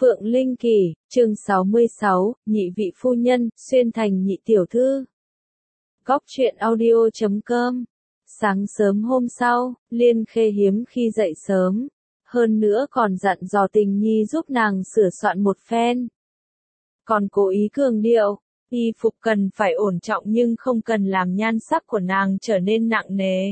Phượng Linh Kỳ, chương 66, nhị vị phu nhân, xuyên thành nhị tiểu thư. Góc truyện audio.com. Sáng sớm hôm sau, Liên Khê hiếm khi dậy sớm, hơn nữa còn dặn dò Tình Nhi giúp nàng sửa soạn một phen. Còn cố ý cường điệu, y phục cần phải ổn trọng nhưng không cần làm nhan sắc của nàng trở nên nặng nề.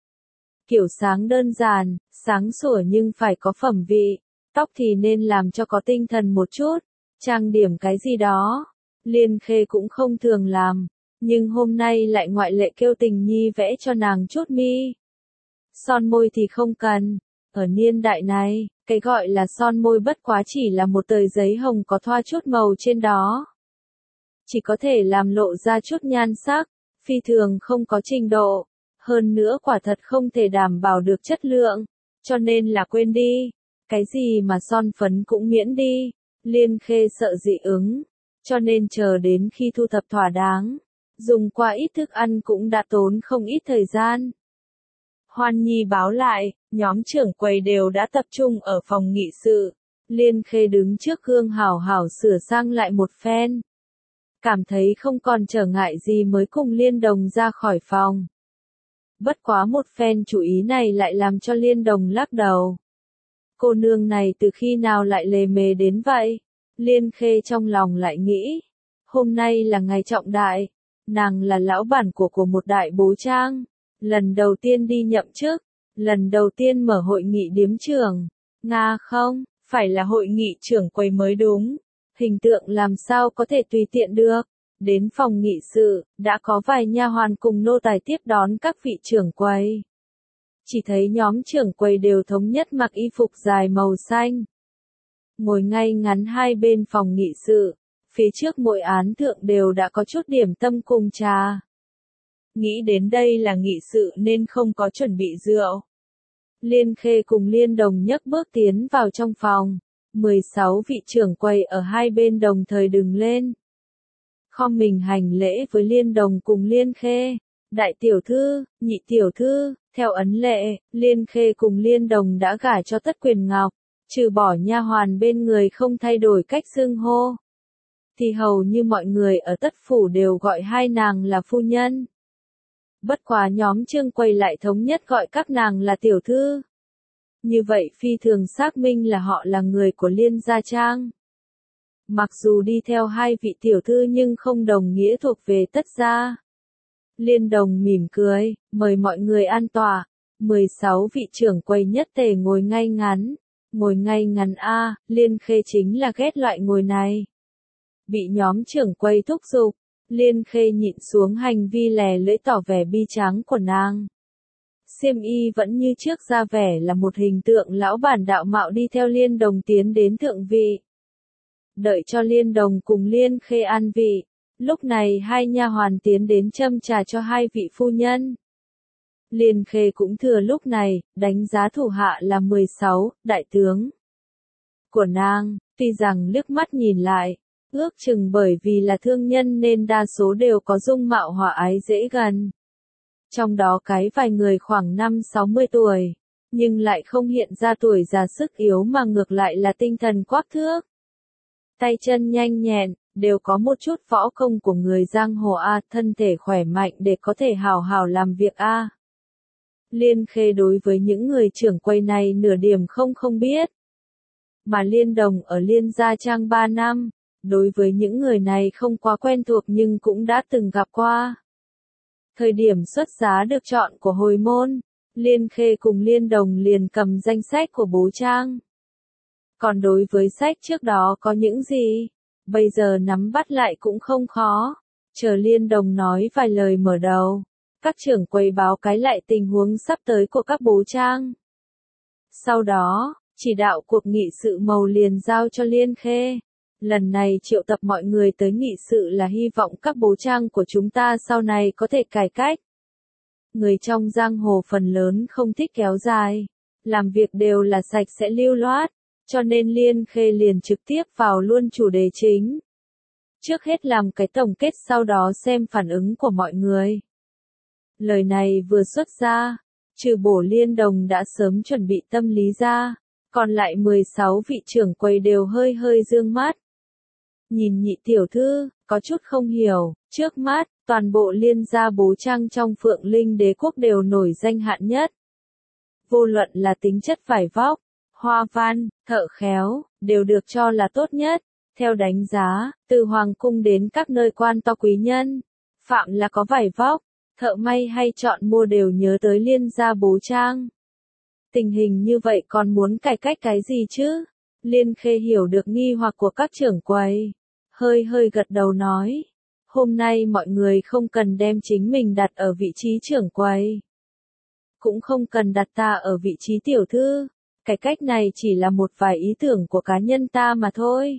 Kiểu sáng đơn giản, sáng sủa nhưng phải có phẩm vị. Tóc thì nên làm cho có tinh thần một chút, trang điểm cái gì đó. Liên Khê cũng không thường làm, nhưng hôm nay lại ngoại lệ kêu Tình Nhi vẽ cho nàng chút mi. Son môi thì không cần, ở niên đại này, cái gọi là son môi bất quá chỉ là một tờ giấy hồng có thoa chút màu trên đó. Chỉ có thể làm lộ ra chút nhan sắc, phi thường không có trình độ, hơn nữa quả thật không thể đảm bảo được chất lượng, cho nên là quên đi. Cái gì mà son phấn cũng miễn đi, Liên Khê sợ dị ứng, cho nên chờ đến khi thu thập thỏa đáng, dùng qua ít thức ăn cũng đã tốn không ít thời gian. Hoan Nhi báo lại, nhóm trưởng quầy đều đã tập trung ở phòng nghị sự, Liên Khê đứng trước gương hảo hảo sửa sang lại một phen. Cảm thấy không còn trở ngại gì mới cùng Liên Đồng ra khỏi phòng. Bất quá một phen chú ý này lại làm cho Liên Đồng lắc đầu. Cô nương này từ khi nào lại lề mề đến vậy? Liên Khê trong lòng lại nghĩ. Hôm nay là ngày trọng đại. Nàng là lão bản của một đại bố trang. Lần đầu tiên đi nhậm chức. Lần đầu tiên mở hội nghị điếm trưởng. Nga không, phải là hội nghị trưởng quầy mới đúng. Hình tượng làm sao có thể tùy tiện được. Đến phòng nghị sự, đã có vài nha hoàn cùng nô tài tiếp đón các vị trưởng quầy. Chỉ thấy nhóm trưởng quầy đều thống nhất mặc y phục dài màu xanh. Ngồi ngay ngắn hai bên phòng nghị sự, phía trước mỗi án thượng đều đã có chút điểm tâm cùng trà. Nghĩ đến đây là nghị sự nên không có chuẩn bị rượu. Liên Khê cùng Liên Đồng nhấc bước tiến vào trong phòng, 16 vị trưởng quầy ở hai bên đồng thời đứng lên. Khom mình hành lễ với Liên Đồng cùng Liên Khê. Đại tiểu thư, nhị tiểu thư, theo ấn lệ, Liên Khê cùng Liên Đồng đã gả cho Tất Quyền Ngọc, trừ bỏ nha hoàn bên người không thay đổi cách xưng hô. Thì hầu như mọi người ở Tất Phủ đều gọi hai nàng là phu nhân. Bất quá nhóm Trương quầy lại thống nhất gọi các nàng là tiểu thư. Như vậy phi thường xác minh là họ là người của Liên Gia Trang. Mặc dù đi theo hai vị tiểu thư nhưng không đồng nghĩa thuộc về Tất gia. Liên Đồng mỉm cười, mời mọi người an tọa. 16 vị trưởng quầy nhất tề ngồi ngay ngắn. Ngồi ngay ngắn a, Liên Khê chính là ghét loại ngồi này. Bị nhóm trưởng quầy thúc giục, Liên Khê nhịn xuống hành vi lè lưỡi tỏ vẻ bi tráng của nàng. Xiêm y vẫn như trước ra vẻ là một hình tượng lão bản đạo mạo đi theo Liên Đồng tiến đến thượng vị. Đợi cho Liên Đồng cùng Liên Khê an vị. Lúc này hai nha hoàn tiến đến châm trà cho hai vị phu nhân. Liên Khê cũng thừa lúc này, đánh giá thủ hạ là 16, đại tướng của nàng, tuy rằng liếc mắt nhìn lại, ước chừng bởi vì là thương nhân nên đa số đều có dung mạo hòa ái dễ gần. Trong đó cái vài người khoảng 50-60 tuổi, nhưng lại không hiện ra tuổi già sức yếu mà ngược lại là tinh thần quắc thước. Tay chân nhanh nhẹn, đều có một chút võ công của người giang hồ a, thân thể khỏe mạnh để có thể hào hào làm việc a. Liên Khê đối với những người trưởng quầy này nửa điểm không biết. Mà Liên Đồng ở Liên Gia Trang 3 năm, đối với những người này không quá quen thuộc nhưng cũng đã từng gặp qua. Thời điểm xuất giá được chọn của hồi môn, Liên Khê cùng Liên Đồng liền cầm danh sách của bố trang. Còn đối với sách trước đó có những gì? Bây giờ nắm bắt lại cũng không khó. Chờ Liên Đồng nói vài lời mở đầu. Các trưởng quầy báo cái lại tình huống sắp tới của các bố trang. Sau đó, chỉ đạo cuộc nghị sự màu liền giao cho Liên Khê. Lần này triệu tập mọi người tới nghị sự là hy vọng các bố trang của chúng ta sau này có thể cải cách. Người trong giang hồ phần lớn không thích kéo dài. Làm việc đều là sạch sẽ lưu loát. Cho nên Liên Khê liền trực tiếp vào luôn chủ đề chính. Trước hết làm cái tổng kết sau đó xem phản ứng của mọi người. Lời này vừa xuất ra, trừ bổ Liên Đồng đã sớm chuẩn bị tâm lý ra, Còn lại 16 vị trưởng quầy đều hơi hơi dương mắt. Nhìn nhị tiểu thư, có chút không hiểu, trước mắt, toàn bộ Liên gia bố trang trong Phượng Linh Đế quốc đều nổi danh hạng nhất. Vô luận là tính chất vải vóc, hoa văn, thợ khéo, đều được cho là tốt nhất. Theo đánh giá, từ hoàng cung đến các nơi quan to quý nhân, phạm là có vải vóc, thợ may hay chọn mua đều nhớ tới Liên gia bố trang. Tình hình như vậy còn muốn cải cách cái gì chứ? Liên Khê hiểu được nghi hoặc của các trưởng quầy, hơi hơi gật đầu nói, hôm nay mọi người không cần đem chính mình đặt ở vị trí trưởng quầy, cũng không cần đặt ta ở vị trí tiểu thư, cái cách này chỉ là một vài ý tưởng của cá nhân ta mà thôi.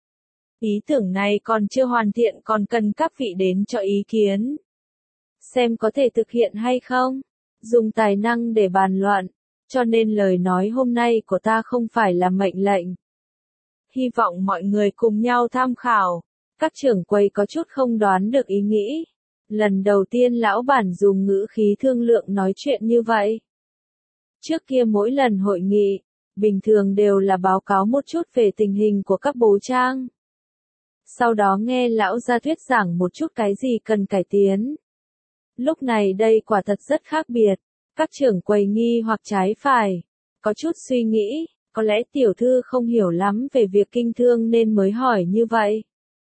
Ý tưởng này còn chưa hoàn thiện, còn cần các vị đến cho ý kiến. Xem có thể thực hiện hay không, dùng tài năng để bàn luận, cho nên lời nói hôm nay của ta không phải là mệnh lệnh. Hy vọng mọi người cùng nhau tham khảo. Các trưởng quầy có chút không đoán được ý nghĩ. Lần đầu tiên lão bản dùng ngữ khí thương lượng nói chuyện như vậy. Trước kia mỗi lần hội nghị, bình thường đều là báo cáo một chút về tình hình của các bố trang. Sau đó nghe lão gia thuyết giảng một chút cái gì cần cải tiến. Lúc này đây quả thật rất khác biệt. Các trưởng quầy nghi hoặc trái phải. Có chút suy nghĩ, có lẽ tiểu thư không hiểu lắm về việc kinh thương nên mới hỏi như vậy.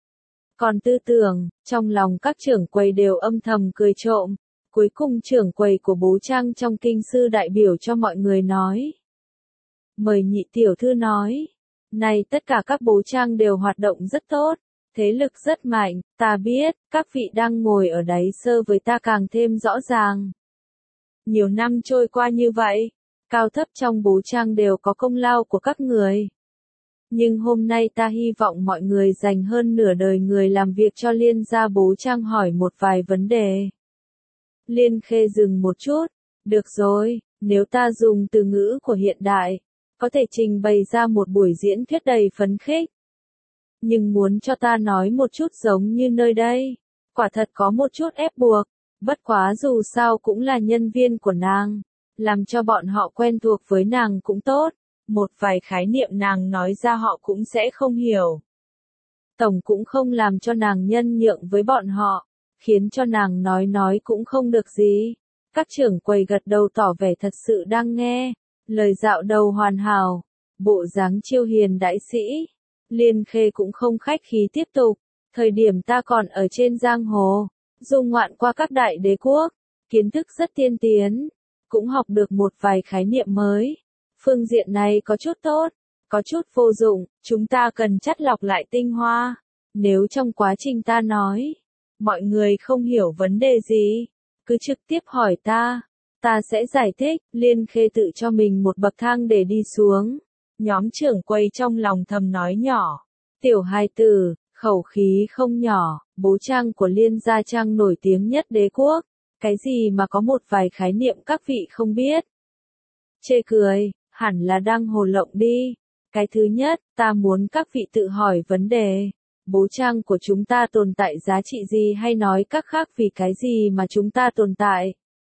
Còn tư tưởng, trong lòng các trưởng quầy đều âm thầm cười trộm. Cuối cùng trưởng quầy của bố trang trong kinh sư đại biểu cho mọi người nói. Mời nhị tiểu thư nói. Này tất cả các bố trang đều hoạt động rất tốt. Thế lực rất mạnh, ta biết, các vị đang ngồi ở đáy sơ với ta càng thêm rõ ràng. Nhiều năm trôi qua như vậy, cao thấp trong bố trang đều có công lao của các người. Nhưng hôm nay ta hy vọng mọi người dành hơn nửa đời người làm việc cho Liên gia bố trang hỏi một vài vấn đề. Liên Khê dừng một chút, được rồi, nếu ta dùng từ ngữ của hiện đại, có thể trình bày ra một buổi diễn thuyết đầy phấn khích. Nhưng muốn cho ta nói một chút giống như nơi đây, quả thật có một chút ép buộc, bất quá dù sao cũng là nhân viên của nàng, làm cho bọn họ quen thuộc với nàng cũng tốt, một vài khái niệm nàng nói ra họ cũng sẽ không hiểu. Tổng cũng không làm cho nàng nhân nhượng với bọn họ, khiến cho nàng nói cũng không được gì. Các trưởng quầy gật đầu tỏ vẻ thật sự đang nghe, lời dạo đầu hoàn hảo, bộ dáng chiêu hiền đại sĩ. Liên Khê cũng không khách khí tiếp tục, thời điểm ta còn ở trên giang hồ, du ngoạn qua các đại đế quốc, kiến thức rất tiên tiến, cũng học được một vài khái niệm mới. Phương diện này có chút tốt, có chút vô dụng, chúng ta cần chắt lọc lại tinh hoa. Nếu trong quá trình ta nói, mọi người không hiểu vấn đề gì, cứ trực tiếp hỏi ta sẽ giải thích. Liên Khê tự cho mình một bậc thang để đi xuống. Nhóm trưởng quầy trong lòng thầm nói nhỏ, tiểu hài tử, khẩu khí không nhỏ, bố trang của Liên gia trang nổi tiếng nhất đế quốc, cái gì mà có một vài khái niệm các vị không biết. Chê cười, hẳn là đang hồ lộng đi. Cái thứ nhất, ta muốn các vị tự hỏi vấn đề, bố trang của chúng ta tồn tại giá trị gì, hay nói cách khác vì cái gì mà chúng ta tồn tại.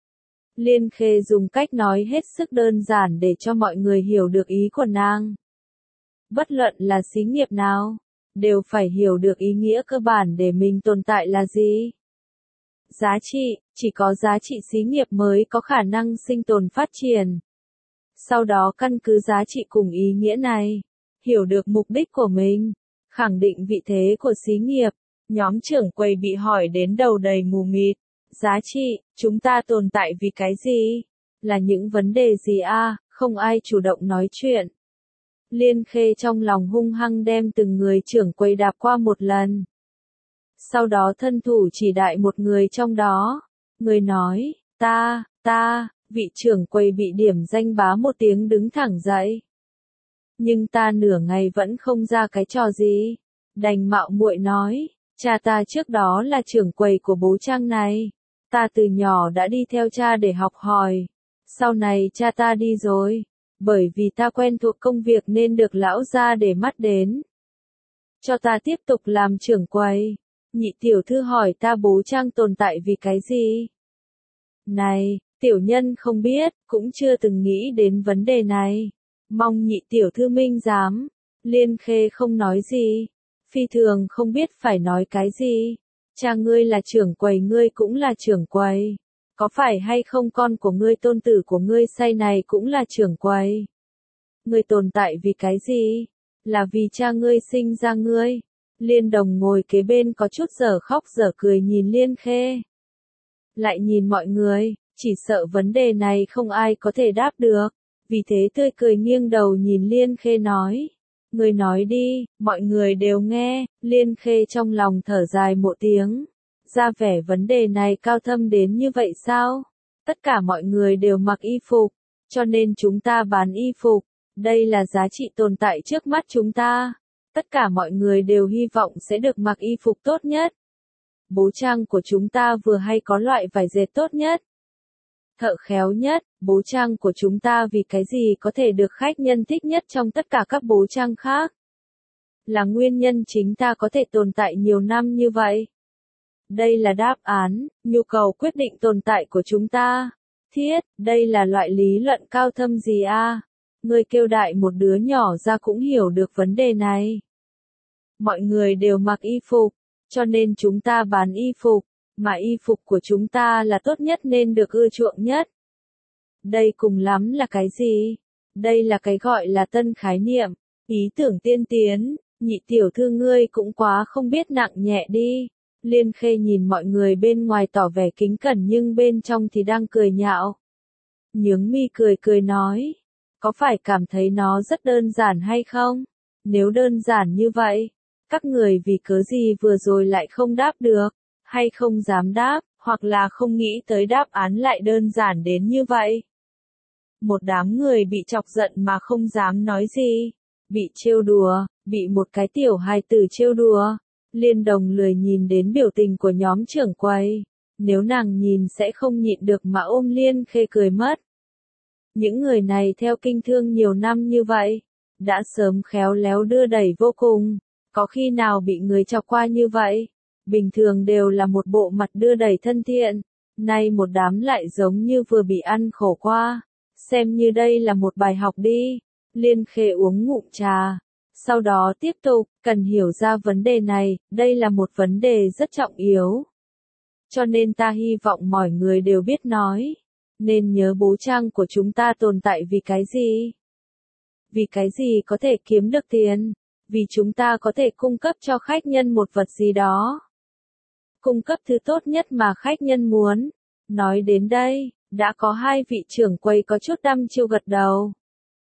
Liên Khê dùng cách nói hết sức đơn giản để cho mọi người hiểu được ý của nàng. Bất luận là xí nghiệp nào, đều phải hiểu được ý nghĩa cơ bản để mình tồn tại là gì. Giá trị, chỉ có giá trị xí nghiệp mới có khả năng sinh tồn phát triển. Sau đó căn cứ giá trị cùng ý nghĩa này, hiểu được mục đích của mình, khẳng định vị thế của xí nghiệp. Nhóm trưởng quầy bị hỏi đến đầu đầy mù mịt. Giá trị, chúng ta tồn tại vì cái gì? Là những vấn đề gì a? Không ai chủ động nói chuyện. Liên Khê trong lòng hung hăng đem từng người trưởng quầy đạp qua một lần. Sau đó thân thủ chỉ đại một người trong đó. Người nói, ta, vị trưởng quầy bị điểm danh bá một tiếng đứng thẳng dậy. Nhưng ta nửa ngày vẫn không ra cái trò gì. Đành mạo muội nói, cha ta trước đó là trưởng quầy của bố trang này. Ta từ nhỏ đã đi theo cha để học hỏi. Sau này cha ta đi rồi. Bởi vì ta quen thuộc công việc nên được lão gia để mắt đến. Cho ta tiếp tục làm trưởng quầy. Nhị tiểu thư hỏi ta bố trang tồn tại vì cái gì? Này, tiểu nhân không biết, cũng chưa từng nghĩ đến vấn đề này. Mong nhị tiểu thư minh giám. Liên Khê không nói gì. Phi thường không biết phải nói cái gì. Cha ngươi là trưởng quầy, ngươi cũng là trưởng quầy. Có phải hay không con của ngươi, tôn tử của ngươi say này cũng là trưởng quầy. Ngươi tồn tại vì cái gì? Là vì cha ngươi sinh ra ngươi. Liên Đồng ngồi kế bên có chút dở khóc dở cười nhìn Liên Khê. Lại nhìn mọi người, chỉ sợ vấn đề này không ai có thể đáp được. Vì thế tươi cười nghiêng đầu nhìn Liên Khê nói. Ngươi nói đi, mọi người đều nghe. Liên Khê trong lòng thở dài một tiếng. Ra vẻ vấn đề này cao thâm đến như vậy sao? Tất cả mọi người đều mặc y phục, cho nên chúng ta bán y phục. Đây là giá trị tồn tại trước mắt chúng ta. Tất cả mọi người đều hy vọng sẽ được mặc y phục tốt nhất. Bố trang của chúng ta vừa hay có loại vải dệt tốt nhất, thợ khéo nhất. Bố trang của chúng ta vì cái gì có thể được khách nhân thích nhất trong tất cả các bố trang khác? Là nguyên nhân chính ta có thể tồn tại nhiều năm như vậy. Đây là đáp án, nhu cầu quyết định tồn tại của chúng ta. Thiết, đây là loại lý luận cao thâm gì a? Ngươi kêu đại một đứa nhỏ ra cũng hiểu được vấn đề này. Mọi người đều mặc y phục, cho nên chúng ta bán y phục, mà y phục của chúng ta là tốt nhất nên được ưa chuộng nhất. Đây cùng lắm là cái gì? Đây là cái gọi là tân khái niệm, ý tưởng tiên tiến. Nhị tiểu thư ngươi cũng quá không biết nặng nhẹ đi. Liên Khê nhìn mọi người bên ngoài tỏ vẻ kính cẩn nhưng bên trong thì đang cười nhạo. Nhướng mi cười cười nói. Có phải cảm thấy nó rất đơn giản hay không? Nếu đơn giản như vậy, các người vì cớ gì vừa rồi lại không đáp được, hay không dám đáp, hoặc là không nghĩ tới đáp án lại đơn giản đến như vậy? Một đám người bị chọc giận mà không dám nói gì, bị trêu đùa, bị một cái tiểu hài tử trêu đùa. Liên Đồng lười nhìn đến biểu tình của nhóm trưởng quầy, nếu nàng nhìn sẽ không nhịn được mà ôm Liên Khê cười mất. Những người này theo kinh thương nhiều năm như vậy, đã sớm khéo léo đưa đẩy vô cùng, có khi nào bị người chọc qua như vậy? Bình thường đều là một bộ mặt đưa đẩy thân thiện, nay một đám lại giống như vừa bị ăn khổ qua, xem như đây là một bài học đi. Liên Khê uống ngụm trà, sau đó tiếp tục, cần hiểu ra vấn đề này, đây là một vấn đề rất trọng yếu. Cho nên ta hy vọng mọi người đều biết nói, nên nhớ bố trang của chúng ta tồn tại vì cái gì? Vì cái gì có thể kiếm được tiền? Vì chúng ta có thể cung cấp cho khách nhân một vật gì đó. Cung cấp thứ tốt nhất mà khách nhân muốn. Nói đến đây, đã có hai vị trưởng quầy có chút đăm chiêu gật đầu.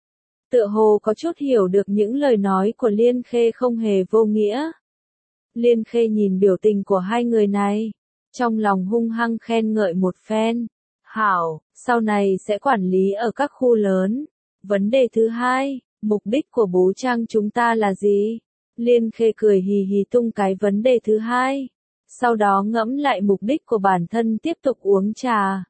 Tựa hồ có chút hiểu được những lời nói của Liên Khê không hề vô nghĩa. Liên Khê nhìn biểu tình của hai người này, trong lòng hung hăng khen ngợi một phen. Hảo, sau này sẽ quản lý ở các khu lớn. Vấn đề thứ hai, mục đích của bố trang chúng ta là gì? Liên Khê cười hì hì tung cái vấn đề thứ hai. Sau đó ngẫm lại mục đích của bản thân tiếp tục uống trà.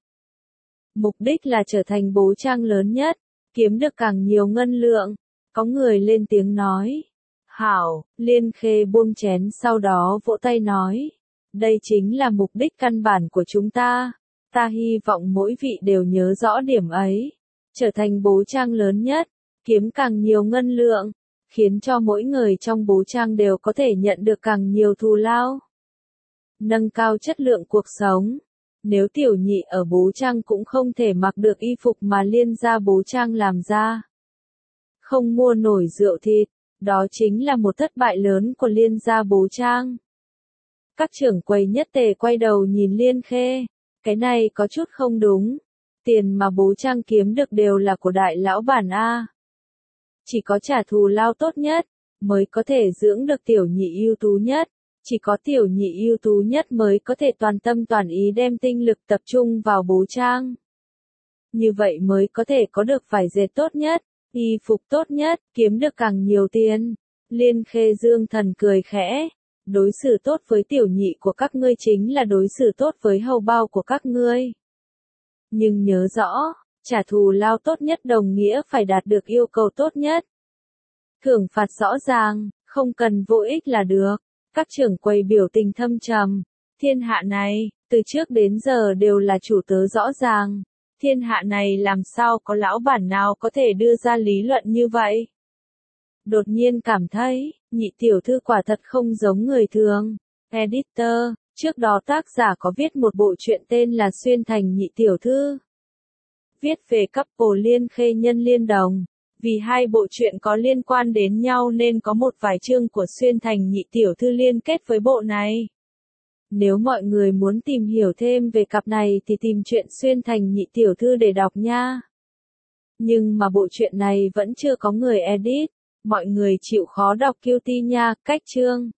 Mục đích là trở thành bố trang lớn nhất, kiếm được càng nhiều ngân lượng. Có người lên tiếng nói. Hảo, Liên Khê buông chén sau đó vỗ tay nói. Đây chính là mục đích căn bản của chúng ta. Ta hy vọng mỗi vị đều nhớ rõ điểm ấy. Trở thành bố trang lớn nhất, kiếm càng nhiều ngân lượng, khiến cho mỗi người trong bố trang đều có thể nhận được càng nhiều thù lao. Nâng cao chất lượng cuộc sống. Nếu tiểu nhị ở bố trang cũng không thể mặc được y phục mà Liên gia bố trang làm ra, không mua nổi rượu thịt, đó chính là một thất bại lớn của Liên gia bố trang. Các trưởng quầy nhất tề quay đầu nhìn Liên Khê. Cái này có chút không đúng. Tiền mà bố trang kiếm được đều là của đại lão bản A. Chỉ có trả thù lao tốt nhất, mới có thể dưỡng được tiểu nhị ưu tú nhất. Chỉ có tiểu nhị ưu tú nhất mới có thể toàn tâm toàn ý đem tinh lực tập trung vào bố trang. Như vậy mới có thể có được vải dệt tốt nhất, y phục tốt nhất, kiếm được càng nhiều tiền. Liên Khê dương thần cười khẽ. Đối xử tốt với tiểu nhị của các ngươi chính là đối xử tốt với hầu bao của các ngươi. Nhưng nhớ rõ, trả thù lao tốt nhất đồng nghĩa phải đạt được yêu cầu tốt nhất. Thưởng phạt rõ ràng, không cần vô ích là được. Các trưởng quầy biểu tình thâm trầm. Thiên hạ này, từ trước đến giờ đều là chủ tớ rõ ràng. Thiên hạ này làm sao có lão bản nào có thể đưa ra lý luận như vậy? Đột nhiên cảm thấy, nhị tiểu thư quả thật không giống người thường. Editor, trước đó tác giả có viết một bộ truyện tên là Xuyên Thành Nhị Tiểu Thư. Viết về couple Liên Khê nhân Liên Đồng. Vì hai bộ truyện có liên quan đến nhau nên có một vài chương của Xuyên Thành Nhị Tiểu Thư liên kết với bộ này. Nếu mọi người muốn tìm hiểu thêm về cặp này thì tìm truyện Xuyên Thành Nhị Tiểu Thư để đọc nha. Nhưng mà bộ truyện này vẫn chưa có người edit. Mọi người chịu khó đọc QT nha, cách chương.